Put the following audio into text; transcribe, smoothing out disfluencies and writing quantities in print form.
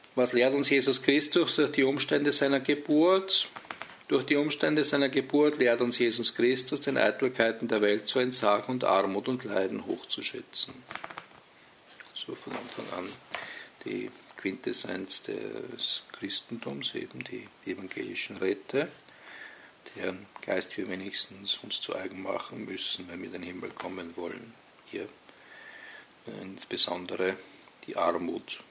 Was lehrt uns Jesus Christus durch die Umstände seiner Geburt? Durch die Umstände seiner Geburt lehrt uns Jesus Christus, den Eitelkeiten der Welt zu entsagen und Armut und Leiden hochzuschätzen. So von Anfang an die Quintessenz des Christentums, eben die evangelischen Räte, deren Geist wir wenigstens uns zu eigen machen müssen, wenn wir in den Himmel kommen wollen. Hier insbesondere die Armut